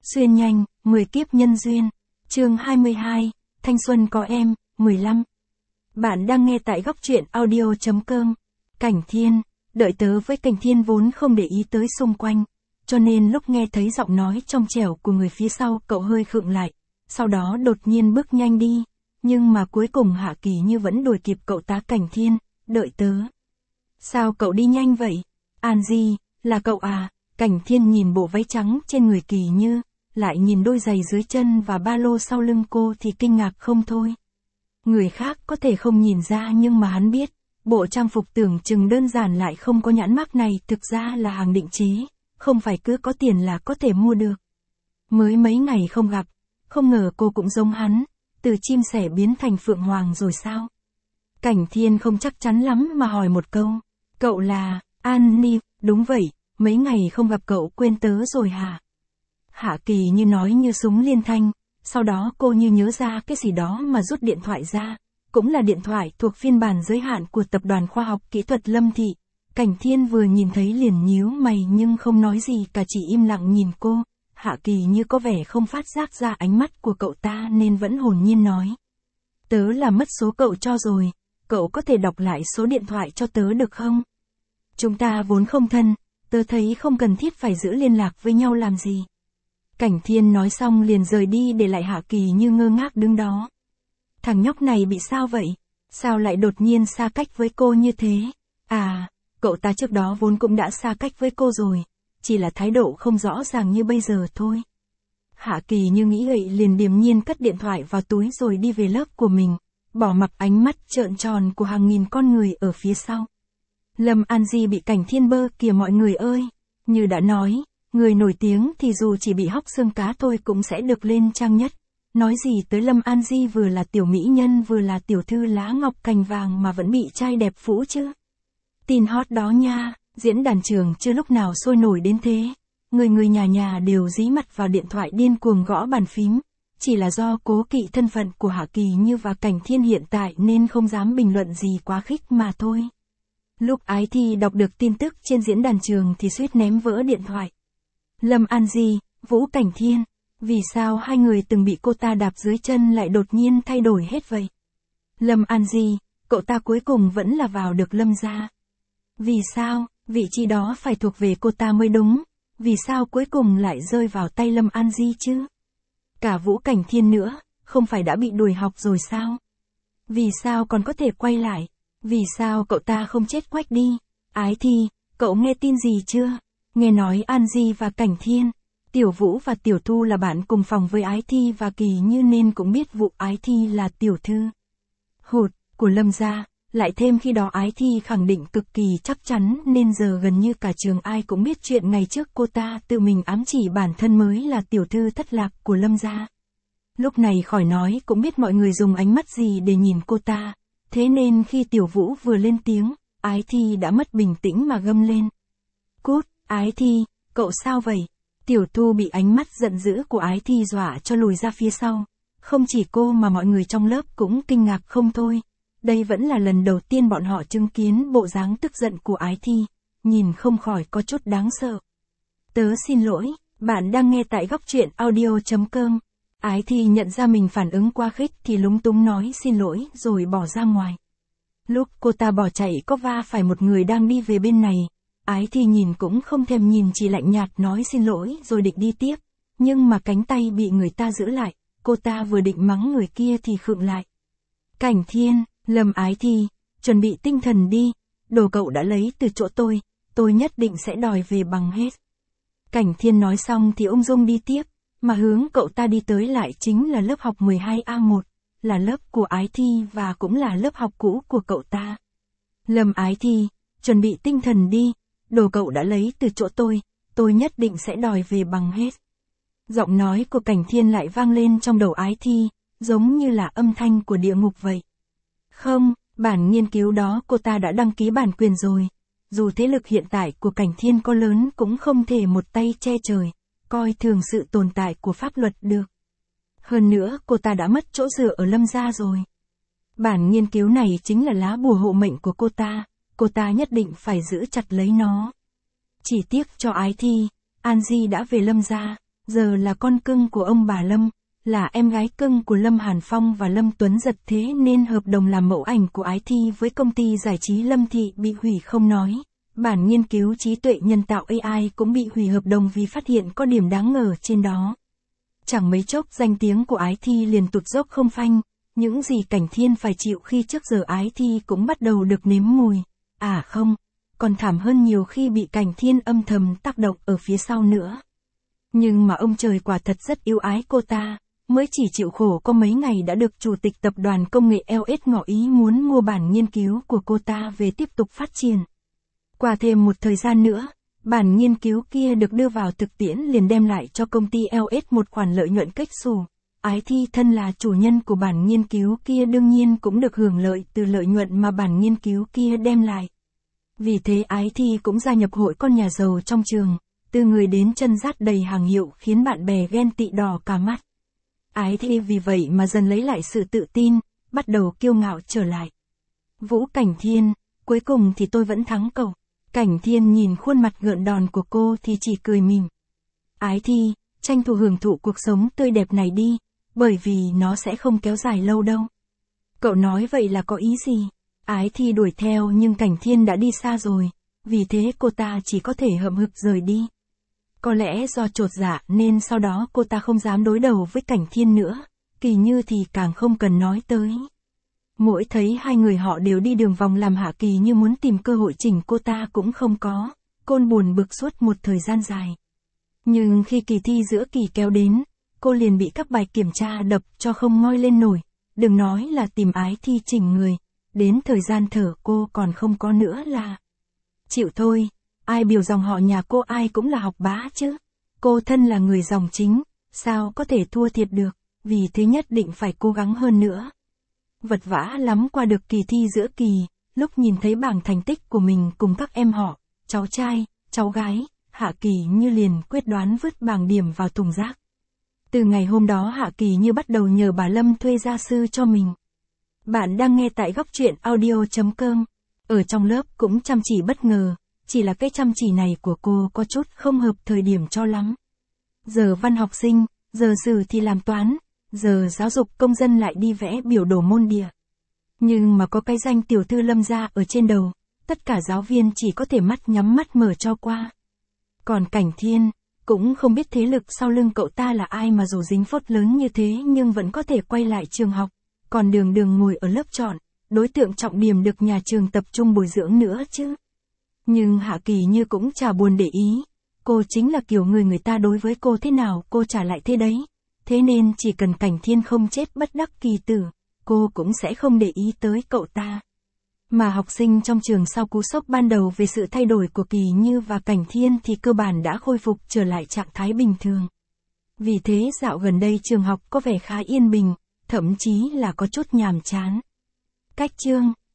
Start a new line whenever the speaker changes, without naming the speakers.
Xuyên nhanh, 10 kiếp nhân duyên. Chương 22, Thanh xuân có em, 15. Bạn đang nghe tại góc truyện audio.com. Cảnh Thiên, đợi tớ với Cảnh Thiên vốn không để ý tới xung quanh, cho nên lúc nghe thấy giọng nói trong trẻo của người phía sau cậu hơi khựng lại, sau đó đột nhiên bước nhanh đi, nhưng mà cuối cùng Hạ Kỳ Như vẫn đuổi kịp cậu tá. Cảnh Thiên, đợi tớ. Sao cậu đi nhanh vậy? An Di, là cậu à? Cảnh Thiên nhìn bộ váy trắng trên người Kỳ Như, lại nhìn đôi giày dưới chân và ba lô sau lưng cô thì kinh ngạc không thôi. Người khác có thể không nhìn ra nhưng mà hắn biết, bộ trang phục tưởng chừng đơn giản lại không có nhãn mác này thực ra là hàng định chế, không phải cứ có tiền là có thể mua được. Mới mấy ngày không gặp, không ngờ cô cũng giống hắn, từ chim sẻ biến thành phượng hoàng rồi sao? Cảnh Thiên không chắc chắn lắm mà hỏi một câu, cậu là, An Ni, đúng vậy, mấy ngày không gặp cậu quên tớ rồi hả? Hạ Kỳ Như nói như súng liên thanh, sau đó cô như nhớ ra cái gì đó mà rút điện thoại ra, cũng là điện thoại thuộc phiên bản giới hạn của Tập đoàn Khoa học Kỹ thuật Lâm Thị. Cảnh Thiên vừa nhìn thấy liền nhíu mày nhưng không nói gì cả, chỉ im lặng nhìn cô. Hạ Kỳ Như có vẻ không phát giác ra ánh mắt của cậu ta nên vẫn hồn nhiên nói. Tớ là mất số cậu cho rồi, cậu có thể đọc lại số điện thoại cho tớ được không? Chúng ta vốn không thân, tớ thấy không cần thiết phải giữ liên lạc với nhau làm gì. Cảnh Thiên nói xong liền rời đi để lại Hạ Kỳ Như ngơ ngác đứng đó. Thằng nhóc này bị sao vậy? Sao lại đột nhiên xa cách với cô như thế? À, cậu ta trước đó vốn cũng đã xa cách với cô rồi, chỉ là thái độ không rõ ràng như bây giờ thôi. Hạ Kỳ Như nghĩ vậy liền điềm nhiên cất điện thoại vào túi rồi đi về lớp của mình, bỏ mặc ánh mắt trợn tròn của hàng nghìn con người ở phía sau. Lâm An Di bị Cảnh Thiên bơ kìa mọi người ơi, như đã nói, người nổi tiếng thì dù chỉ bị hóc xương cá thôi cũng sẽ được lên trang nhất. Nói gì tới Lâm An Di vừa là tiểu mỹ nhân vừa là tiểu thư lá ngọc cành vàng mà vẫn bị trai đẹp phũ chứ. Tin hot đó nha, diễn đàn trường chưa lúc nào sôi nổi đến thế. Người nhà nhà đều dí mặt vào điện thoại điên cuồng gõ bàn phím. Chỉ là do cố kỵ thân phận của Hạ Kỳ Như và Cảnh Thiên hiện tại nên không dám bình luận gì quá khích mà thôi. Lúc Ái Thi đọc được tin tức trên diễn đàn trường thì suýt ném vỡ điện thoại. Lâm An Di, Vũ Cảnh Thiên, vì sao hai người từng bị cô ta đạp dưới chân lại đột nhiên thay đổi hết vậy? Lâm An Di, cậu ta cuối cùng vẫn là vào được Lâm gia. Vì sao, vị trí đó phải thuộc về cô ta mới đúng, vì sao cuối cùng lại rơi vào tay Lâm An Di chứ? Cả Vũ Cảnh Thiên nữa, không phải đã bị đuổi học rồi sao? Vì sao còn có thể quay lại? Vì sao cậu ta không chết quách đi? Ái Thi, cậu nghe tin gì chưa? Nghe nói An Di và Cảnh Thiên, Tiểu Vũ và Tiểu Thu là bạn cùng phòng với Ái Thi và Kỳ Như nên cũng biết vụ Ái Thi là tiểu thư hụt của Lâm gia, lại thêm khi đó Ái Thi khẳng định cực kỳ chắc chắn nên giờ gần như cả trường ai cũng biết chuyện ngày trước cô ta tự mình ám chỉ bản thân mới là tiểu thư thất lạc của Lâm gia. Lúc này khỏi nói cũng biết mọi người dùng ánh mắt gì để nhìn cô ta, thế nên khi Tiểu Vũ vừa lên tiếng, Ái Thi đã mất bình tĩnh mà gầm lên. Cút, Ái Thi, cậu sao vậy? Tiểu Thu bị ánh mắt giận dữ của Ái Thi dọa cho lùi ra phía sau. Không chỉ cô mà mọi người trong lớp cũng kinh ngạc không thôi. Đây vẫn là lần đầu tiên bọn họ chứng kiến bộ dáng tức giận của Ái Thi, nhìn không khỏi có chút đáng sợ. Tớ xin lỗi, bạn đang nghe tại góc truyện audio.com. Ái Thi nhận ra mình phản ứng quá khích thì lúng túng nói xin lỗi rồi bỏ ra ngoài. Lúc cô ta bỏ chạy có va phải một người đang đi về bên này. Ái Thi nhìn cũng không thèm nhìn, chỉ lạnh nhạt nói xin lỗi rồi định đi tiếp, nhưng mà cánh tay bị người ta giữ lại, cô ta vừa định mắng người kia thì khựng lại. Cảnh Thiên, Lâm Ái Thi, chuẩn bị tinh thần đi, đồ cậu đã lấy từ chỗ tôi nhất định sẽ đòi về bằng hết. Cảnh Thiên nói xong thì ung dung đi tiếp, mà hướng cậu ta đi tới lại chính là lớp học 12A1, là lớp của Ái Thi và cũng là lớp học cũ của cậu ta. Lâm Ái Thi, chuẩn bị tinh thần đi. Đồ cậu đã lấy từ chỗ tôi nhất định sẽ đòi về bằng hết. Giọng nói của Cảnh Thiên lại vang lên trong đầu Ái Thi, giống như là âm thanh của địa ngục vậy. Không, bản nghiên cứu đó cô ta đã đăng ký bản quyền rồi. Dù thế lực hiện tại của Cảnh Thiên có lớn cũng không thể một tay che trời, coi thường sự tồn tại của pháp luật được. Hơn nữa cô ta đã mất chỗ dựa ở Lâm gia rồi. Bản nghiên cứu này chính là lá bùa hộ mệnh của cô ta nhất định phải giữ chặt lấy nó. Chỉ tiếc cho Ái Thi, An Di đã về Lâm gia, giờ là con cưng của ông bà Lâm, là em gái cưng của Lâm Hàn Phong và Lâm Tuấn Giật, thế nên hợp đồng làm mẫu ảnh của Ái Thi với công ty giải trí Lâm Thị bị hủy không nói. Bản nghiên cứu trí tuệ nhân tạo AI cũng bị hủy hợp đồng vì phát hiện có điểm đáng ngờ trên đó. Chẳng mấy chốc danh tiếng của Ái Thi liền tụt dốc không phanh, những gì Cảnh Thiên phải chịu khi trước giờ Ái Thi cũng bắt đầu được nếm mùi. À không, còn thảm hơn nhiều khi bị Cảnh Thiên âm thầm tác động ở phía sau nữa. Nhưng mà ông trời quả thật rất yêu ái cô ta, mới chỉ chịu khổ có mấy ngày đã được Chủ tịch Tập đoàn Công nghệ LS ngỏ ý muốn mua bản nghiên cứu của cô ta về tiếp tục phát triển. Qua thêm một thời gian nữa, bản nghiên cứu kia được đưa vào thực tiễn liền đem lại cho công ty LS một khoản lợi nhuận kếch xù. Ái Thi thân là chủ nhân của bản nghiên cứu kia đương nhiên cũng được hưởng lợi từ lợi nhuận mà bản nghiên cứu kia đem lại. Vì thế Ái Thi cũng gia nhập hội con nhà giàu trong trường, từ người đến chân dắt đầy hàng hiệu khiến bạn bè ghen tị đỏ cả mắt. Ái Thi vì vậy mà dần lấy lại sự tự tin, bắt đầu kiêu ngạo trở lại. Vũ Cảnh Thiên, cuối cùng thì tôi vẫn thắng cậu. Cảnh Thiên nhìn khuôn mặt gợn đòn của cô thì chỉ cười mỉm. Ái Thi, tranh thủ hưởng thụ cuộc sống tươi đẹp này đi, bởi vì nó sẽ không kéo dài lâu đâu. Cậu nói vậy là có ý gì? Ái Thi đuổi theo nhưng Cảnh Thiên đã đi xa rồi, vì thế cô ta chỉ có thể hậm hực rời đi. Có lẽ do chột dạ nên sau đó cô ta không dám đối đầu với Cảnh Thiên nữa, Kỳ Như thì càng không cần nói tới. Mỗi thấy hai người họ đều đi đường vòng làm Hạ Kỳ Như muốn tìm cơ hội chỉnh cô ta cũng không có, cô buồn bực suốt một thời gian dài. Nhưng khi kỳ thi giữa kỳ kéo đến, cô liền bị các bài kiểm tra đập cho không ngoi lên nổi, đừng nói là tìm Ái Thi chỉnh người, đến thời gian thở cô còn không có nữa là. Chịu thôi, ai biểu dòng họ nhà cô ai cũng là học bá chứ, cô thân là người dòng chính, sao có thể thua thiệt được, vì thế nhất định phải cố gắng hơn nữa. Vật vã lắm qua được kỳ thi giữa kỳ, lúc nhìn thấy bảng thành tích của mình cùng các em họ, cháu trai, cháu gái, Hạ Kỳ Như liền quyết đoán vứt bảng điểm vào thùng rác. Từ ngày hôm đó Hạ Kỳ Như bắt đầu nhờ bà Lâm thuê gia sư cho mình. Bạn đang nghe tại góc truyện audio.com. Ở trong lớp cũng chăm chỉ bất ngờ, chỉ là cái chăm chỉ này của cô có chút không hợp thời điểm cho lắm. Giờ văn học sinh, giờ sử thì làm toán, giờ giáo dục công dân lại đi vẽ biểu đồ môn địa. Nhưng mà có cái danh tiểu thư Lâm gia ở trên đầu, tất cả giáo viên chỉ có thể mắt nhắm mắt mở cho qua. Còn Cảnh Thiên, cũng không biết thế lực sau lưng cậu ta là ai mà dù dính phốt lớn như thế nhưng vẫn có thể quay lại trường học, còn đường ngồi ở lớp chọn, đối tượng trọng điểm được nhà trường tập trung bồi dưỡng nữa chứ. Nhưng Hạ Kỳ Như cũng chả buồn để ý, cô chính là kiểu người ta đối với cô thế nào cô trả lại thế đấy, thế nên chỉ cần Cảnh Thiên không chết bất đắc kỳ tử, cô cũng sẽ không để ý tới cậu ta. Mà học sinh trong trường sau cú sốc ban đầu về sự thay đổi của Kỳ Như và Cảnh Thiên thì cơ bản đã khôi phục trở lại trạng thái bình thường. Vì thế dạo gần đây trường học có vẻ khá yên bình, thậm chí là có chút nhàm chán. Cách chương